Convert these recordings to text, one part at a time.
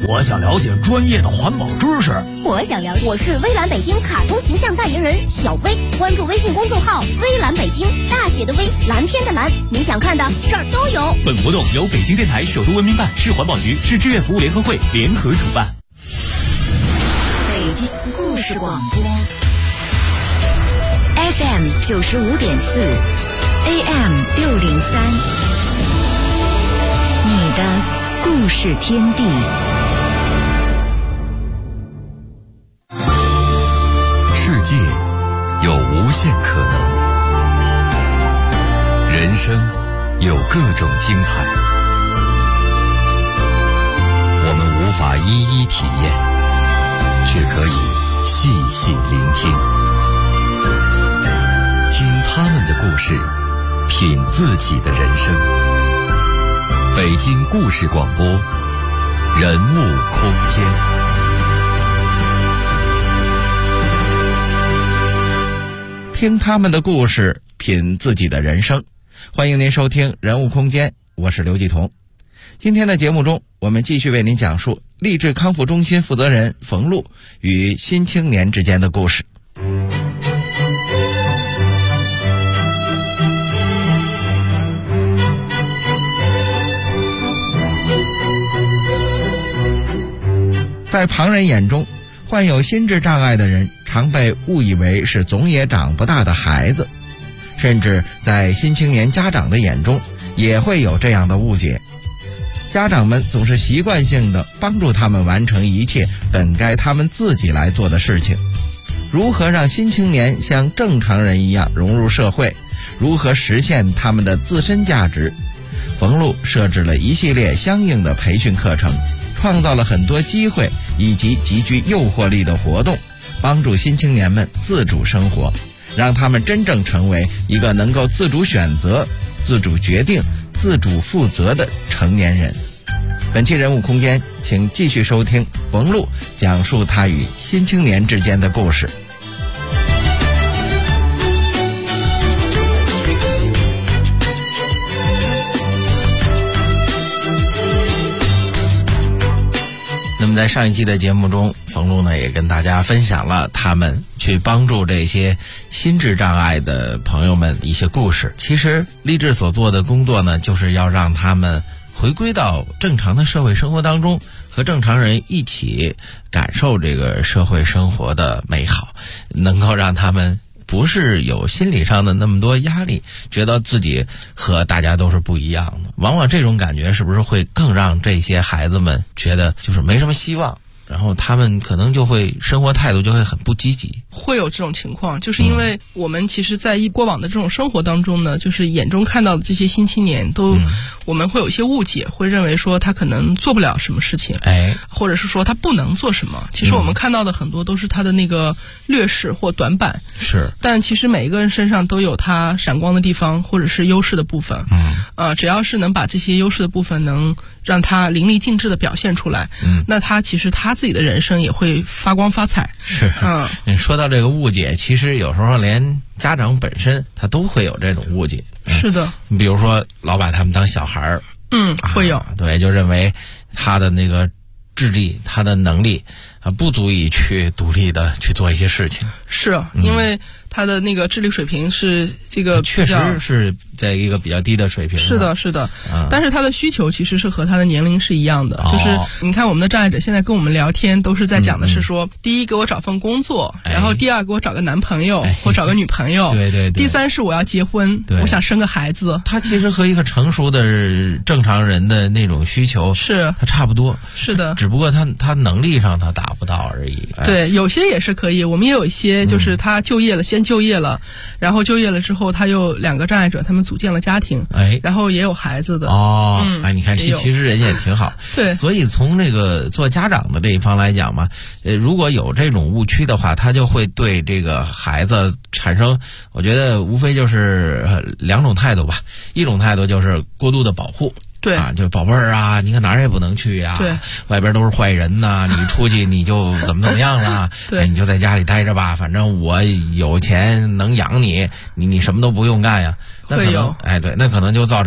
我想了解专业的环保知识。 我想了解。我是微蓝北京卡通形象代言人小薇，关注微信公众号微蓝北京，大写的微，蓝天的蓝，你想看的这儿都有。 本活动由北京电台首都文明办、市环保局、市志愿服务联合会联合主办。 北京故事广播 FM 95.4 AM 603，你的故事天地。 世界有无限可能，人生有各种精彩，我们无法一一体验，却可以细细聆听，听他们的故事，品自己的人生。北京故事广播，人物空间。 听他们的故事，品自己的人生。欢迎您收听人物空间，我是刘继彤。今天的节目中，我们继续为您讲述励志康复中心负责人冯璐与新青年之间的故事。在旁人眼中，患有心智障碍的人常被误以为是总也长不大的孩子，甚至在新青年家长的眼中也会有这样的误解。家长们总是习惯性地帮助他们完成一切本该他们自己来做的事情。如何让新青年像正常人一样融入社会，如何实现他们的自身价值，冯璐设置了一系列相应的培训课程，创造了很多机会以及极具诱惑力的活动，帮助新青年们自主生活，让他们真正成为一个能够自主选择、自主决定、自主负责的成年人。本期人物空间，请继续收听冯璐讲述他与新青年之间的故事。那么在上一期的节目中，冯璐呢也跟大家分享了他们去帮助这些心智障碍的朋友们一些故事。其实励志所做的工作呢，就是要让他们回归到正常的社会生活当中，和正常人一起感受这个社会生活的美好，能够让他们不是有心理上的那么多压力，觉得自己和大家都是不一样的。往往这种感觉是不是会更让这些孩子们觉得就是没什么希望，然后他们可能就会生活态度就会很不积极。 会有这种情况，就是因为我们其实在过往的这种生活当中呢，就是眼中看到的这些新青年都，我们会有一些误解，会认为说他可能做不了什么事情，或者是说他不能做什么。其实我们看到的很多都是他的那个劣势或短板， 是。 但其实每一个人身上都有他闪光的地方，或者是优势的部分。只要是能把这些优势的部分能让他淋漓尽致的表现出来，那他其实他自己的人生也会发光发彩。 是。你说到这个误解，其实有时候连家长本身他都会有这种误解。 是的。 你比如说老把他们当小孩儿， 会有。 对，就认为他的那个智力、他的能力不足以去独立的去做一些事情。 是，因为他的那个智力水平是这个确实是在一个比较低的水平。 是的，是的。但是他的需求其实是和他的年龄是一样的。就是你看我们的障碍者现在跟我们聊天都是在讲的是说，第一给我找份工作，然后第二给我找个男朋友或找个女朋友， 对， 第三是我要结婚，我想生个孩子。 他其实和一个成熟的正常人的那种需求是他差不多。 是的， 只不过他能力上他达不到而已。 对，有些也是可以。我们也有一些就是他就业了，先就业了，然后就业了之后他又两个障碍者他们组建了家庭，然后也有孩子的。 你看其实人家也挺好。 对， 所以从这个做家长的这一方来讲嘛，如果有这种误区的话，他就会对这个孩子产生，我觉得无非就是两种态度吧。一种态度就是过度的保护。 对就是宝贝儿啊，你看哪儿也不能去啊， 对， 外边都是坏人呐，你出去你就怎么样了， 对， 你就在家里待着吧，反正我有钱能养你，你什么都不用干呀。那可能对，那可能就造成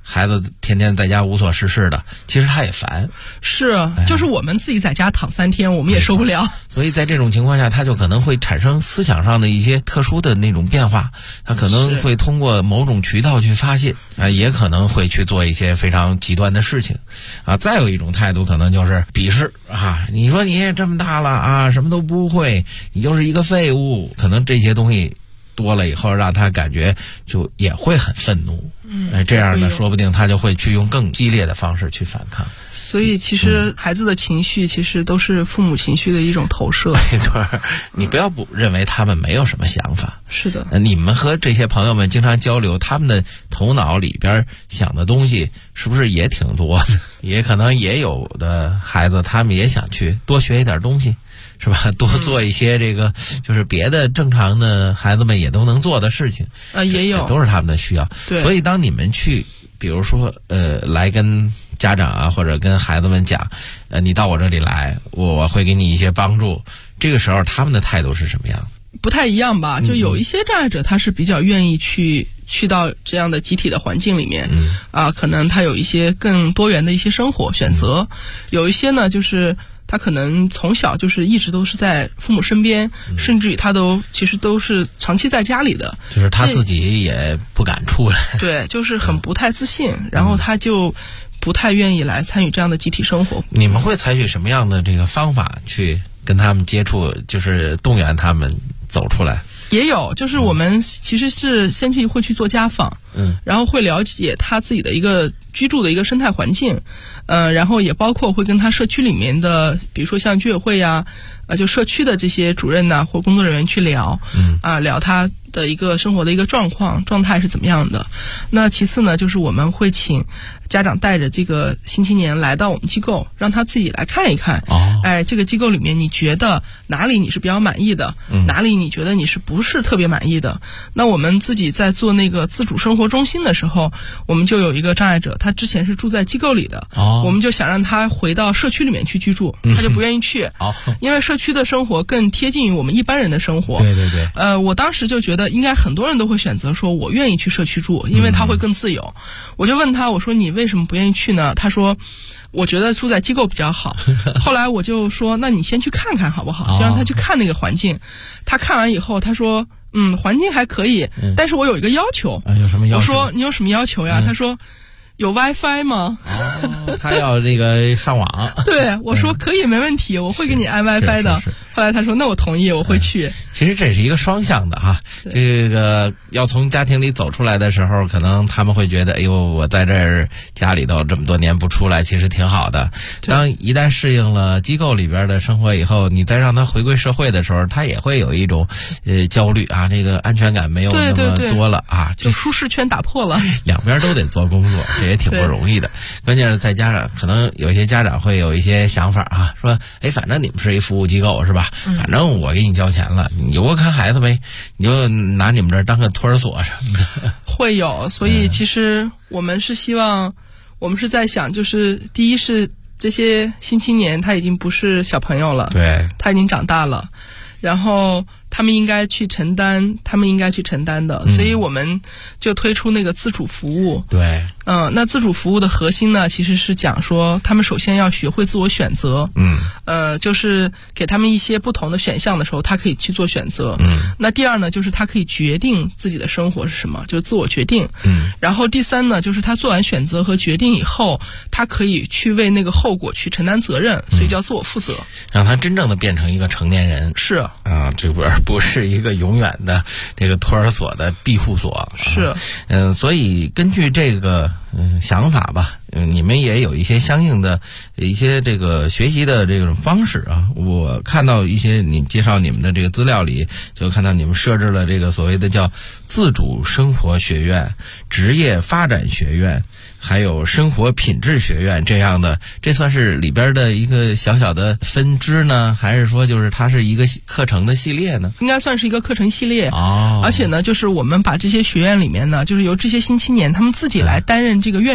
孩子天天在家无所事事的，其实他也烦。 是，就是我们自己在家躺3天，我们也受不了。 所以在这种情况下，他就可能会产生思想上的一些特殊的那种变化，他可能会通过某种渠道去发泄，也可能会去做一些非常极端的事情，再有一种态度可能就是鄙视你说你也这么大了什么都不会，你就是一个废物，可能这些东西多了以后，让他感觉就也会很愤怒。这样呢，说不定他就会去用更激烈的方式去反抗。 所以其实孩子的情绪其实都是父母情绪的一种投射。 没错，你不要认为他们没有什么想法。 是的， 你们和这些朋友们经常交流，他们的头脑里边想的东西是不是也挺多的？也可能也有的孩子他们也想去多学一点东西，是吧？多做一些这个就是别的正常的孩子们也都能做的事情。 也有， 这都是他们的需要。 对， 所以当你们去比如说来跟家长或者跟孩子们讲你到我这里来，我会给你一些帮助，这个时候他们的态度是什么样？ 不太一样吧，就有一些障碍者他是比较愿意去到这样的集体的环境里面，可能他有一些更多元的一些生活选择，有一些呢就是他可能从小就是一直都是在父母身边，甚至于他其实都是长期在家里的， 就是他自己也不敢出来， 对，就是很不太自信，然后他就不太愿意来参与这样的集体生活。 你们会采取什么样的这个方法去跟他们接触，就是动员他们走出来？ 也有，就是我们其实是先会去做家访，然后会了解他自己的一个居住的一个生态环境，然后也包括会跟他社区里面的，比如说像居委会呀，就社区的这些主任呐或工作人员去聊，聊他的一个生活的一个状态是怎么样的。那其次呢，就是我们会请家长带着这个新青年来到我们机构，让他自己来看一看，这个机构里面你觉得哪里你是比较满意的，哪里你觉得你是不是特别满意的。那我们自己在做那个自主生活中心的时候，我们就有一个障碍者，他之前是住在机构里的，我们就想让他回到社区里面去居住，他就不愿意去，因为社区的生活更贴近于我们一般人的生活。 对对对。 我当时就觉得应该很多人都会选择说我愿意去社区住，因为他会更自由。我就问他，我说你为什么不愿意去呢？他说我觉得住在机构比较好。后来我就说那你先去看看好不好，就让他去看那个环境。他看完以后他说环境还可以，但是我有一个要求。 有什么要求？ 我说你有什么要求呀？他说有 WiFi 吗？ 他要这个上网。 对，我说可以，没问题，我会给你安 WiFi 的。后来他说那我同意，我会去。 其实这是一个双向的哈，这个要从家庭里走出来的时候，可能他们会觉得哎呦，我在这儿家里头这么多年不出来，其实挺好的。当一旦适应了机构里边的生活以后，你再让他回归社会的时候，他也会有一种焦虑啊，这个安全感没有那么多了啊， 就舒适圈打破了。 两边都得做工作，这也挺不容易的。关键是再加上可能有一些家长会有一些想法啊，说反正你们是一服务机构是吧？反正我给你交钱了，你有个看孩子呗，你就拿你们这儿当个托儿所什么的。 会有，所以其实我们是希望，我们是在想，就是第一是这些新青年他已经不是小朋友了， 对， 他已经长大了，然后他们应该去承担的，所以我们就推出那个自主服务。 对， 那自主服务的核心呢，其实是讲说他们首先要学会自我选择，就是给他们一些不同的选项的时候，他可以去做选择。那第二呢，就是他可以决定自己的生活是什么，就是自我决定。然后第三呢，就是他做完选择和决定以后，他可以去为那个后果去承担责任，所以叫自我负责， 让他真正的变成一个成年人。 是啊，这不是一个永远的这个托儿所的庇护所。 是， 所以根据这个想法吧，你们也有一些相应的一些这个学习的这种方式啊。我看到一些你介绍你们的这个资料里，就看到你们设置了这个所谓的叫自主生活学院、职业发展学院，还有生活品质学院这样的，这算是里边的一个小小的分支呢，还是说就是它是一个课程的系列呢？ 应该算是一个课程系列。而且呢，就是我们把这些学院里面呢，就是由这些新青年他们自己来担任这个院长。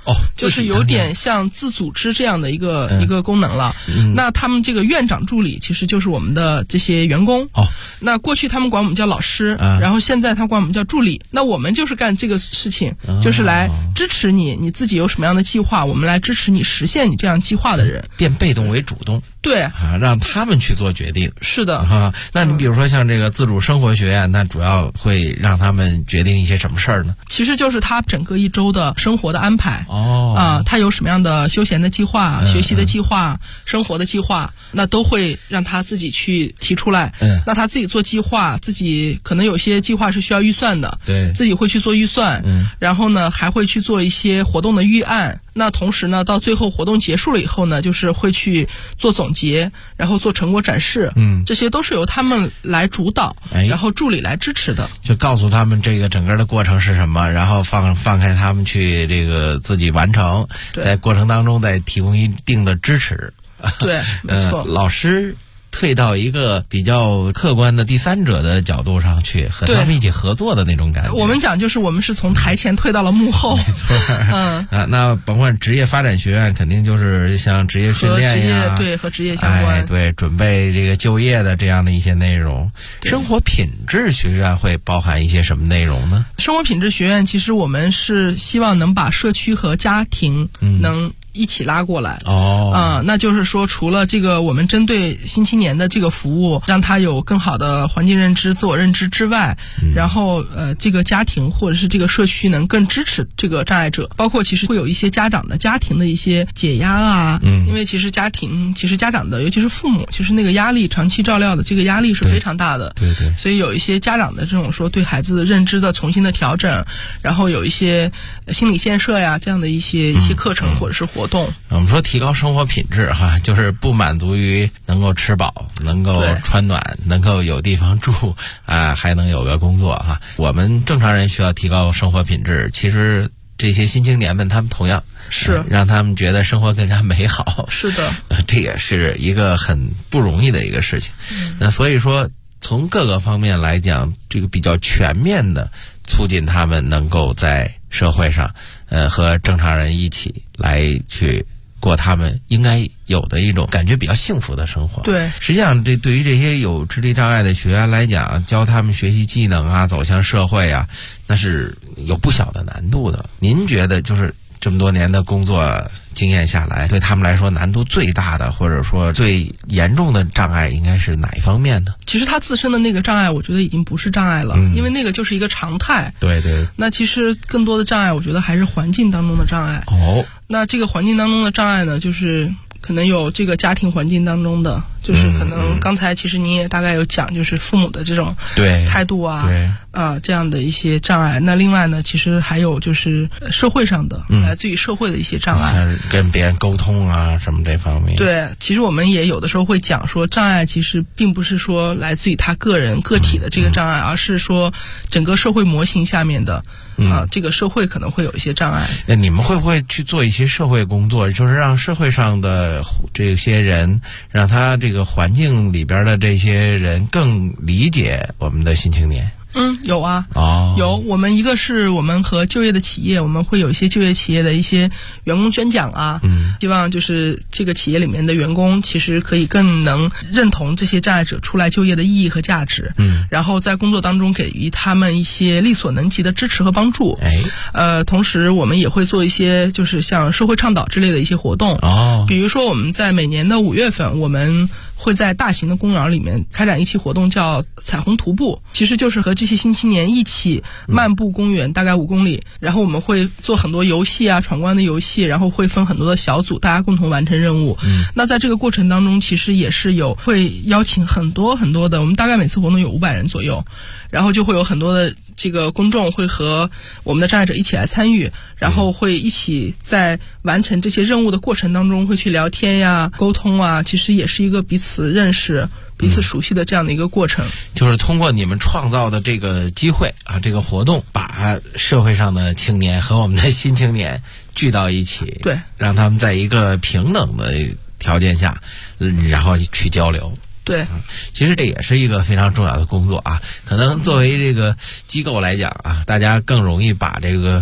就是有点像自组织这样的一个功能了。那他们这个院长助理其实就是我们的这些员工。那过去他们管我们叫老师，然后现在他管我们叫助理。那我们就是干这个事情，就是来支持你自己有什么样的计划，我们来支持你实现你这样计划的人， 变被动为主动。 对让他们去做决定。 是的那你比如说像这个自主生活学院，那主要会让他们决定一些什么事儿呢？ 其实就是他整个一周的生活的安排。他有什么样的休闲的计划、学习的计划、生活的计划，那都会让他自己去提出来。那他自己做计划，自己可能有些计划是需要预算的， 对， 自己会去做预算。然后呢，还会去做一些活动的预案。那同时呢，到最后活动结束了以后呢，就是会去做总结，然后做成果展示。这些都是由他们来主导，然后助理来支持的。 就告诉他们这个整个的过程是什么，然后放开他们去这个自己完成，在过程当中再提供一定的支持。 对，没错。 老师退到一个比较客观的第三者的角度上去，和他们一起合作的那种感觉。 我们讲就是我们是从台前退到了幕后。 没错。那甭管职业发展学院，肯定就是像职业训练呀， 和职业相关。 对，准备这个就业的这样的一些内容。生活品质学院会包含一些什么内容呢？ 生活品质学院其实我们是希望能把社区和家庭能一起拉过来。那就是说除了这个我们针对新青年的这个服务，让他有更好的环境认知、自我认知之外，然后这个家庭或者是这个社区能更支持这个障碍者，包括其实会有一些家长的家庭的一些解压啊。因为其实家长的尤其是父母，其实那个压力长期照料的这个压力是非常大的。 对， 所以有一些家长的这种说对孩子的认知的重新的调整，然后有一些心理建设呀这样的一些课程或者是活动。 我们说提高生活品质就是不满足于能够吃饱、能够穿暖、能够有地方住还能有个工作我们正常人需要提高生活品质，其实这些新青年们他们同样是让他们觉得生活更加美好。 是的， 这也是一个很不容易的一个事情。那所以说从各个方面来讲，这个比较全面的促进他们能够在社会上和正常人一起来去过他们应该有的一种感觉比较幸福的生活。 对， 实际上对于这些有智力障碍的学员来讲，教他们学习技能走向社会那是有不小的难度的。您觉得就是这么多年的工作经验下来，对他们来说难度最大的或者说最严重的障碍应该是哪一方面呢？ 其实他自身的那个障碍我觉得已经不是障碍了，因为那个就是一个常态。 对， 那其实更多的障碍我觉得还是环境当中的障碍。那这个环境当中的障碍呢，就是可能有这个家庭环境当中的，就是可能刚才其实你也大概有讲，就是父母的这种态度这样的一些障碍。那另外呢，其实还有就是社会上的来自于社会的一些障碍， 像跟别人沟通什么这方面。 对，其实我们也有的时候会讲说，障碍其实并不是说来自于他个体的这个障碍，而是说整个社会模型下面的这个社会可能会有一些障碍。 那你们会不会去做一些社会工作，就是让社会上的这些人，让他这个环境里边的这些人更理解我们的新青年？ 有有。我们一个是我们和就业的企业，我们会有一些就业企业的一些员工宣讲希望就是这个企业里面的员工其实可以更能认同这些障碍者出来就业的意义和价值，然后在工作当中给予他们一些力所能及的支持和帮助。同时我们也会做一些就是像社会倡导之类的一些活动。比如说我们在每年的5月份，我们会在大型的公园里面开展一期活动，叫彩虹徒步，其实就是和这些新青年一起漫步公园，大概5公里，然后我们会做很多游戏闯关的游戏，然后会分很多的小组，大家共同完成任务。那在这个过程当中，其实也是会邀请很多的，我们大概每次活动有500人左右，然后就会有很多的这个公众会和我们的障碍者一起来参与，然后会一起在完成这些任务的过程当中会去聊天沟通其实也是一个彼此认识、彼此熟悉的这样的一个过程。 就是通过你们创造的这个机会这个活动，把社会上的青年和我们的新青年聚到一起， 对， 让他们在一个平等的条件下，然后去交流。 对， 其实这也是一个非常重要的工作可能作为这个机构来讲大家更容易把这个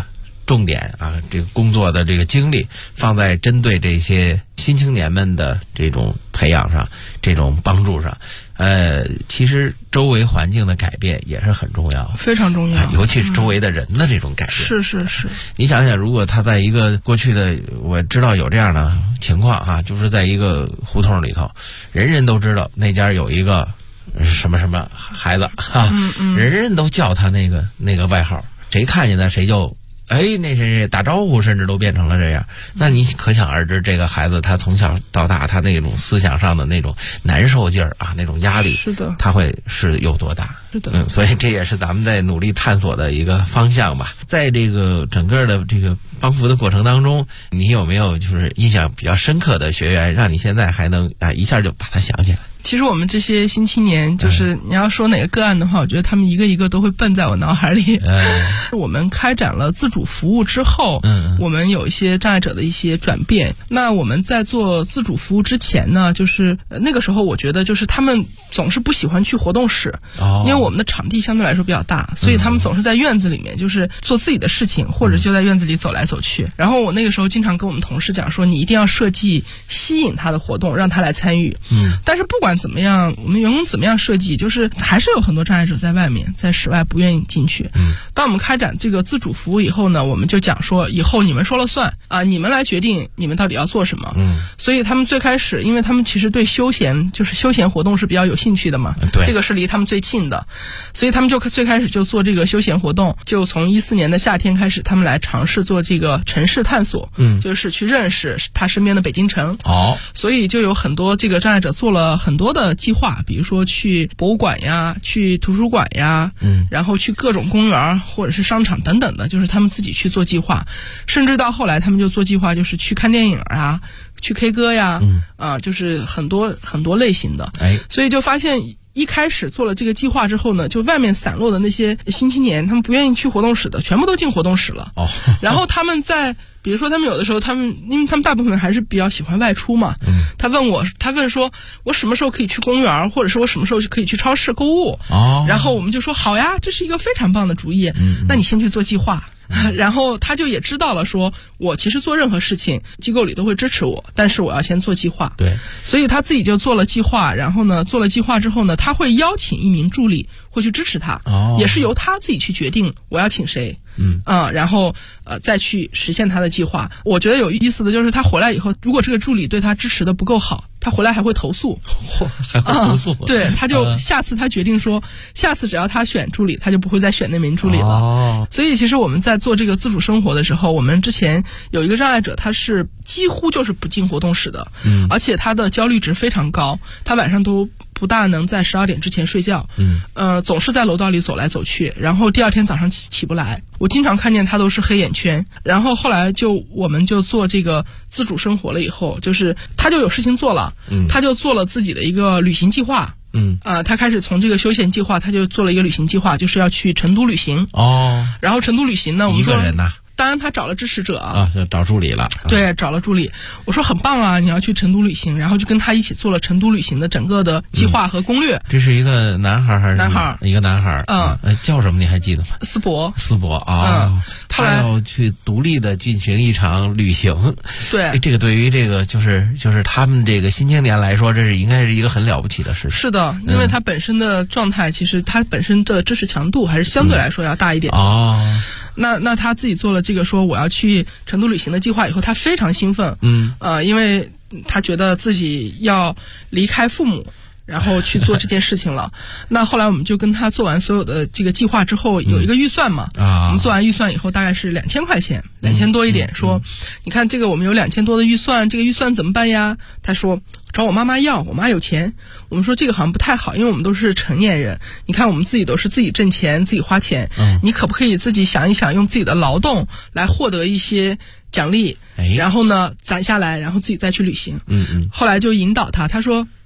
重点啊，这个工作的这个精力放在针对这些新青年们的这种培养上，这种帮助上。其实周围环境的改变也是很重要， 非常重要， 尤其是周围的人的这种改变。 是。 你想想，如果他在一个过去的，我知道有这样的情况啊，就是在一个胡同里头，人人都知道那家有一个什么什么孩子啊，人人都叫他那个外号，谁看见他谁就那谁打招呼，甚至都变成了这样。那你可想而知，这个孩子他从小到大，他那种思想上的那种难受劲儿啊，那种压力， 是的， 他会是有多大？ 是的， 所以这也是咱们在努力探索的一个方向吧。在这个整个的这个帮扶的过程当中，你有没有就是印象比较深刻的学员，让你现在还能一下就把他想起来？ 其实我们这些新青年，就是你要说哪个个案的话，我觉得他们一个一个都会蹦在我脑海里。我们开展了自主服务之后，我们有一些障碍者的一些转变。那我们在做自主服务之前呢，就是那个时候我觉得就是他们总是不喜欢去活动室，因为我们的场地相对来说比较大，所以他们总是在院子里面就是做自己的事情，或者就在院子里走来走去。然后我那个时候经常跟我们同事讲说，你一定要设计吸引他的活动，让他来参与。但是不管怎么样，我们员工怎么样设计，就是还是有很多障碍者在外面，在室外不愿意进去。当我们开展这个自主服务以后呢，我们就讲说，以后你们说了算啊，你们来决定你们到底要做什么。所以他们最开始，因为他们其实对休闲活动是比较有兴趣的嘛，这个是离他们最近的，所以他们就最开始就做这个休闲活动，就从14年的夏天开始，他们来尝试做这个城市探索，就是去认识他身边的北京城。所以就有很多这个障碍者做了很多的计划，比如说去博物馆呀，去图书馆呀，然后去各种公园或者是商场等等的，就是他们自己去做计划，甚至到后来他们就做计划，就是去看电影啊，去 K 歌呀，就是很多很多类型的。所以就发现一开始做了这个计划之后呢，就外面散落的那些新青年，他们不愿意去活动室的，全部都进活动室了。然后他们比如说他们有的时候，因为他们大部分还是比较喜欢外出嘛，他问说我什么时候可以去公园，或者是我什么时候可以去超市购物。然后我们就说好呀，这是一个非常棒的主意，那你先去做计划。然后他就也知道了说，我其实做任何事情机构里都会支持我，但是我要先做计划。对，所以他自己就做了计划，然后呢做了计划之后呢，他会邀请一名助理会去支持他，也是由他自己去决定我要请谁。然后再去实现他的计划。我觉得有意思的就是他回来以后，如果这个助理对他支持的不够好，他回来还会投诉。 还会投诉？ 对，他就下次他决定说，下次只要他选助理，他就不会再选那名助理了。所以其实我们在做这个自主生活的时候，我们之前有一个障碍者，他是几乎就是不进活动室的，而且他的焦虑值非常高，他晚上都不大能在12点之前睡觉，总是在楼道里走来走去，然后第二天早上起不来。我经常看见他都是黑眼圈。然后后来我们就做这个自主生活了以后，就是他就有事情做了，他就做了自己的一个旅行计划。他开始从这个休闲计划，他就做了一个旅行计划，就是要去成都旅行。然后成都旅行呢，我们说一个人呢？ 当然他找了支持者就找助理了。 对，找了助理。我说很棒啊，你要去成都旅行，然后就跟他一起做了成都旅行的整个的计划和攻略。 这是一个男孩还是男孩？ 一个男孩。叫什么你还记得吗？ 思博他要去独立的进行一场旅行。 对， 这个对于这个就是他们这个新青年来说，这是应该是一个很了不起的事情。 是的，因为他本身的状态，其实他本身的知识强度还是相对来说要大一点。那他自己做了这个说我要去成都旅行的计划以后，他非常兴奋。因为他觉得自己要离开父母，然后去做这件事情了。那后来我们就跟他做完所有的这个计划之后，有一个预算嘛，我们做完预算以后大概是2000块钱，2000多一点，说你看这个我们有2000多的预算，这个预算怎么办呀？他说找我妈妈要，我妈有钱。我们说这个好像不太好，因为我们都是成年人，你看我们自己都是自己挣钱自己花钱，你可不可以自己想一想，用自己的劳动来获得一些奖励，然后呢攒下来，然后自己再去旅行。后来就引导他说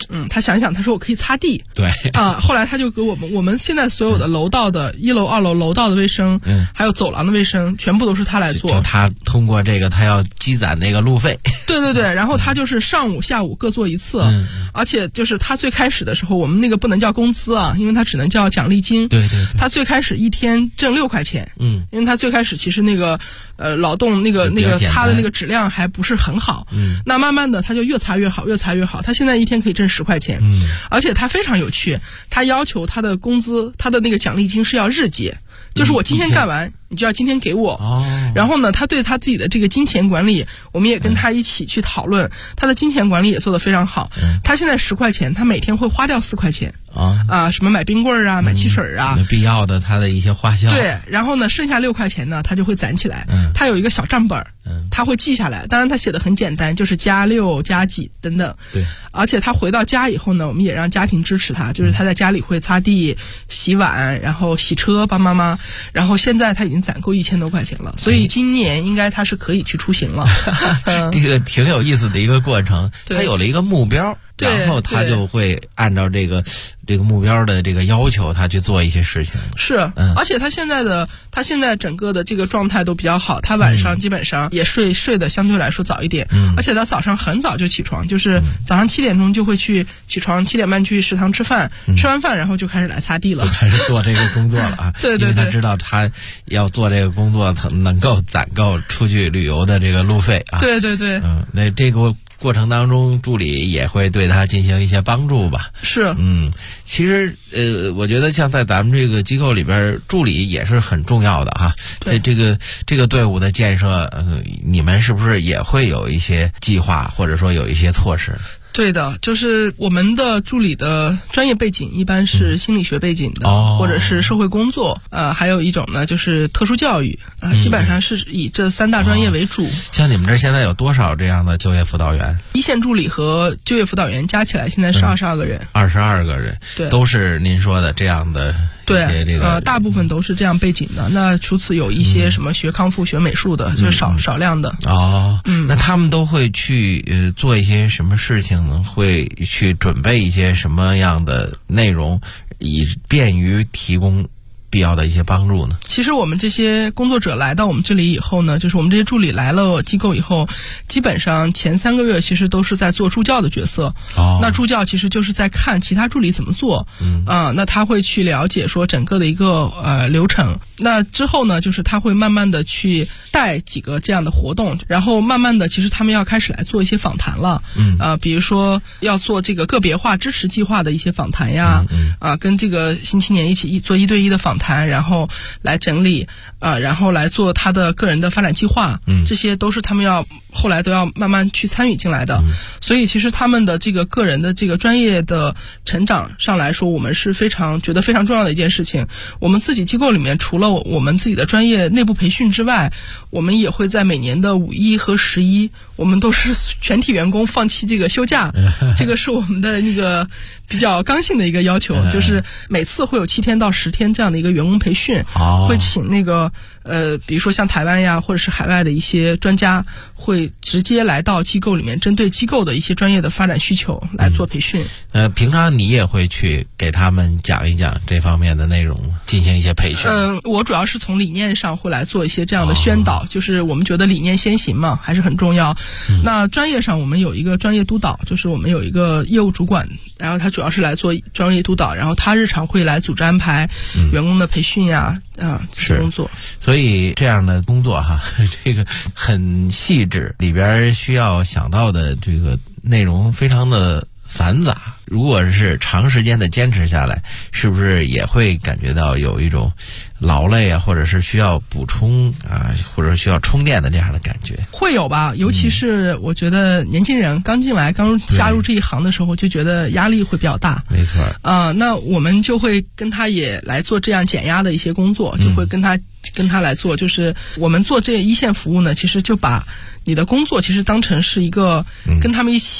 他想一想，他说我可以擦地。 对后来他就给我们现在所有的楼道的1楼、2楼楼道的卫生，还有走廊的卫生，全部都是他来做。 就他通过这个，他要积攒那个路费。 对，然后他就是上午、下午各做一次，而且就是他最开始的时候，我们那个不能叫工资啊，因为他只能叫奖励金。 对， 他最开始一天挣6块钱，因为他最开始其实那个劳动那个擦的那个质量还不是很好，那慢慢的他就越擦越好，越擦越好，他现在一天可以挣10块钱，而且他非常有趣，他要求他的工资，他的那个奖励金是要日结，就是我今天干完，你就要今天给我。然后呢，他对他自己的这个金钱管理，我们也跟他一起去讨论，他的金钱管理也做得非常好。他现在10块钱，他每天会花掉4块钱。什么买冰棍啊，买汽水啊， 必要的他的一些花销。 对，然后呢，剩下6块钱呢，他就会攒起来。他有一个小账本，他会记下来。当然，他写的很简单，就是+6加几等等。 对， 而且他回到家以后呢，我们也让家庭支持他，就是他在家里会擦地、洗碗，然后洗车帮妈妈。然后现在他已经攒够1000多块钱了，所以今年应该他是可以去出行了。 这个挺有意思的一个过程，他有了一个目标。然后他就会按照这个目标的这个要求，他去做一些事情。 是，而且他现在整个的这个状态都比较好，他晚上基本上也睡得相对来说早一点，而且他早上很早就起床，就是早上7点钟就会起床，7点半去食堂吃饭，吃完饭然后就开始来擦地了， 就开始做这个工作了啊。 对， 因为他知道他要做这个工作，他能够攒够出去旅游的这个路费啊。 对， 那这个过程当中，助理也会对他进行一些帮助吧？ 是， 其实我觉得像在咱们这个机构里边，助理也是很重要的哈。对，这个队伍的建设，你们是不是也会有一些计划，或者说有一些措施？ 对的，就是我们的助理的专业背景一般是心理学背景的，或者是社会工作，还有一种呢就是特殊教育，基本上是以这3大专业为主。 像你们这现在有多少这样的就业辅导员？ 一线助理和就业辅导员加起来现在是22个人。 22个人， 对， 都是您说的这样的。 对，大部分都是这样背景的。那除此有一些什么学康复、学美术的，就是少量的。 那他们都会去做一些什么事情呢？会去准备一些什么样的内容，以便于提供必要的一些帮助呢？ 其实我们这些工作者来到我们这里以后呢，就是我们这些助理来了机构以后，基本上前3个月其实都是在做助教的角色。那助教其实就是在看其他助理怎么做。那他会去了解说整个的一个流程。那之后呢，就是他会慢慢的去带几个这样的活动，然后慢慢的其实他们要开始来做一些访谈了。比如说要做这个个别化支持计划的一些访谈呀，跟这个新青年一起做1对1的访谈，然后来整理，然后来做他的个人的发展计划，这些都是他们后来都要慢慢去参与进来的。所以其实他们的这个个人的这个专业的成长上来说，我们是觉得非常重要的一件事情。我们自己机构里面除了我们自己的专业内部培训之外，我们也会在每年的5一和11，我们都是全体员工放弃这个休假，这个是我们的那个比较刚性的一个要求，就是每次会有7天到10天这样的一个员工培训，会请那个比如说像台湾呀或者是海外的一些专家，会直接来到机构里面，针对机构的一些专业的发展需求来做培训。 平常你也会去给他们讲一讲这方面的内容，进行一些培训？ 我主要是从理念上会来做一些这样的宣导，就是我们觉得理念先行嘛，还是很重要。那专业上我们有一个专业督导，就是我们有一个业务主管，然后他主要是来做专业督导，然后他日常会来组织安排员工的培训呀，这些工作。 所以这样的工作哈，这个很细致，里边需要想到的这个内容非常的繁杂。如果是长时间的坚持下来，是不是也会感觉到有一种劳累啊，或者是需要补充啊，或者需要充电的这样的感觉？ 会有吧，尤其是我觉得年轻人刚进来、刚加入这一行的时候，就觉得压力会比较大。 没错。 那我们就会跟他也来做这样减压的一些工作，就会跟他来做，就是我们做这一线服务呢，其实就把你的工作其实当成是一个跟他们一起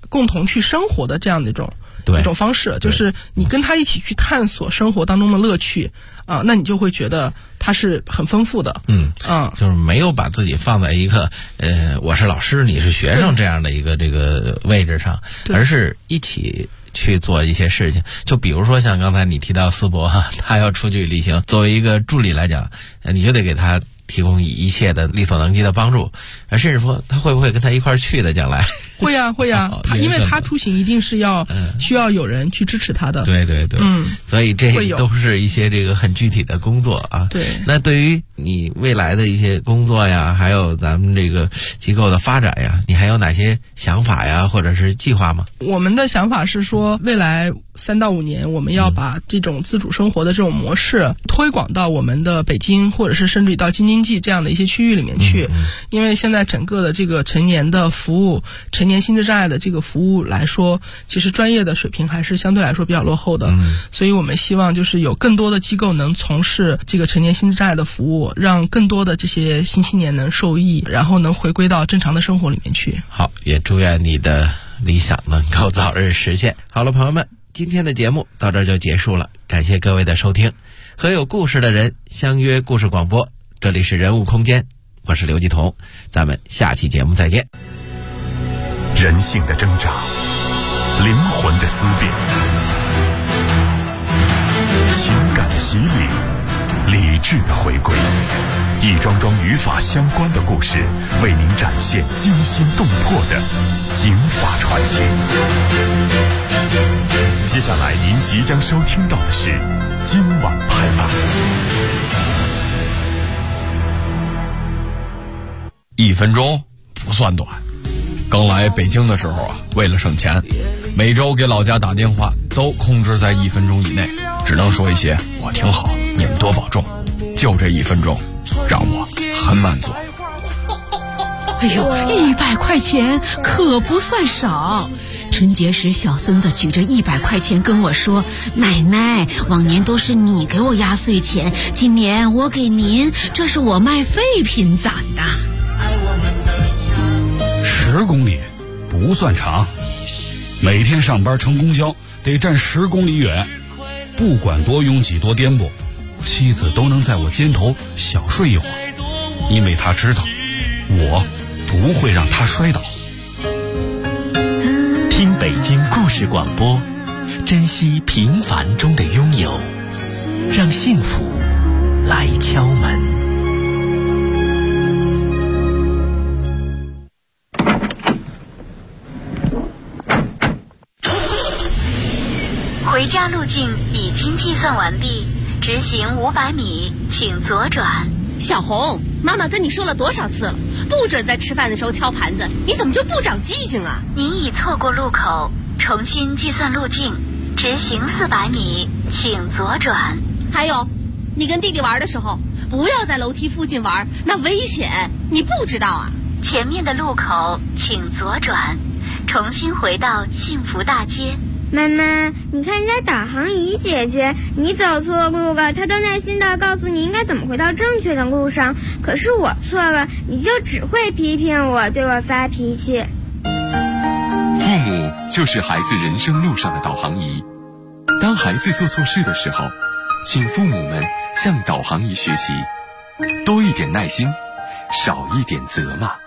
共同去生活的这样的一种方式，就是你跟他一起去探索生活当中的乐趣啊，那你就会觉得他是很丰富的。 就是没有把自己放在一个我是老师你是学生这样的一个这个位置上，而是一起去做一些事情。就比如说像刚才你提到思博他要出去旅行，作为一个助理来讲，你就得给他提供一切的力所能及的帮助，甚至说他会不会跟他一块儿去的将来？ 会呀，因为他出行一定是需要有人去支持他的。 对，所以这都是一些这个很具体的工作啊。 对， 那对于你未来的一些工作呀，还有咱们这个机构的发展呀，你还有哪些想法呀，或者是计划吗？ 我们的想法是说，未来3到5年，我们要把这种自主生活的这种模式推广到我们的北京，或者是甚至于到京津冀这样的一些区域里面去。因为现在整个的这个成年的服务，成年心智障碍的这个服务来说，其实专业的水平还是相对来说比较落后的。所以我们希望就是有更多的机构能从事这个成年心智障碍的服务，让更多的这些新青年能受益，然后能回归到正常的生活里面去。 好，也祝愿你的理想能够早日实现。好了，朋友们，今天的节目到这儿就结束了，感谢各位的收听。和有故事的人相约故事广播，这里是人物空间，我是刘继彤，咱们下期节目再见。 人性的挣扎，灵魂的思辨，情感的洗礼，理智的回归，一桩桩与法相关的故事，为您展现惊心动魄的警法传奇。接下来您即将收听到的是今晚拍案。 1分钟不算短。刚来北京的时候为了省钱，每周给老家打电话都控制在1分钟以内，只能说一些我挺好，你们多保重。就这1分钟，让我很满足。 哎呦，100块钱可不算少。春节时，小孙子举着100块钱跟我说：“奶奶，往年都是你给我压岁钱，今年我给您，这是我卖废品攒的。 ”10公里不算长，每天上班乘公交得站10公里远，不管多拥挤多颠簸，妻子都能在我肩头小睡一会儿，因为她知道我不会让她摔倒。 听北京故事广播，珍惜平凡中的拥有，让幸福来敲门。 回家路径已经计算完毕，直行500米，请左转。 小红，妈妈跟你说了多少次了，不准在吃饭的时候敲盘子，你怎么就不长记性啊？ 您已错过路口，重新计算路径，直行400米，请左转。 还有，你跟弟弟玩的时候，不要在楼梯附近玩，那危险，你不知道啊？ 前面的路口请左转，重新回到幸福大街。 妈妈，你看人家导航仪姐姐，你走错路了，她都耐心地告诉你应该怎么回到正确的路上。可是我错了，你就只会批评我，对我发脾气。 父母就是孩子人生路上的导航仪。当孩子做错事的时候，请父母们向导航仪学习，多一点耐心，少一点责骂。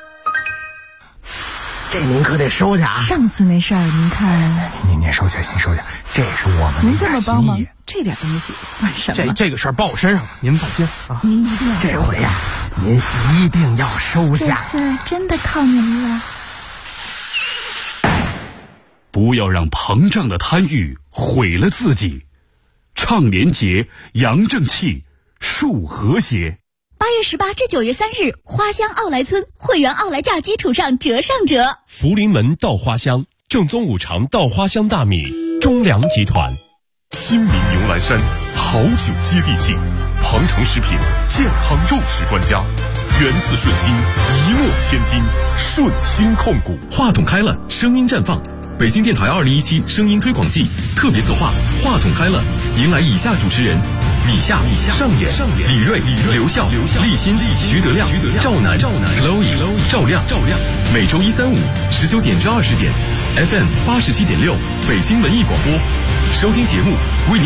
这您可得收下啊！ 上次那事儿您看， 您收下，您收下，这是我们您这么帮忙，这点东西算什么？ 这个事儿报我身上了，您放心啊！ 您一定要这回呀，您一定要收下。 这次真的靠您了。 不要让膨胀的贪欲毁了自己，倡廉洁，扬正气，树和谐。 8月18至9月3日，花乡奥莱村会员奥莱价基础上折上折。 福临门稻花香，正宗五常稻花香大米，中粮集团。 亲民牛栏山，好酒接地气，庞城食品健康肉食专家，源自顺心，一诺千金，顺心控股。 话筒开了，声音绽放。北京电台2017声音推广季特别策划，话筒开了，迎来以下主持人： 米夏、上演、李锐、刘笑、立新、徐德亮、赵楠、Chloe、赵亮。每周1、3、5 19点至20点 ，FM 87.6，北京文艺广播。收听节目，为您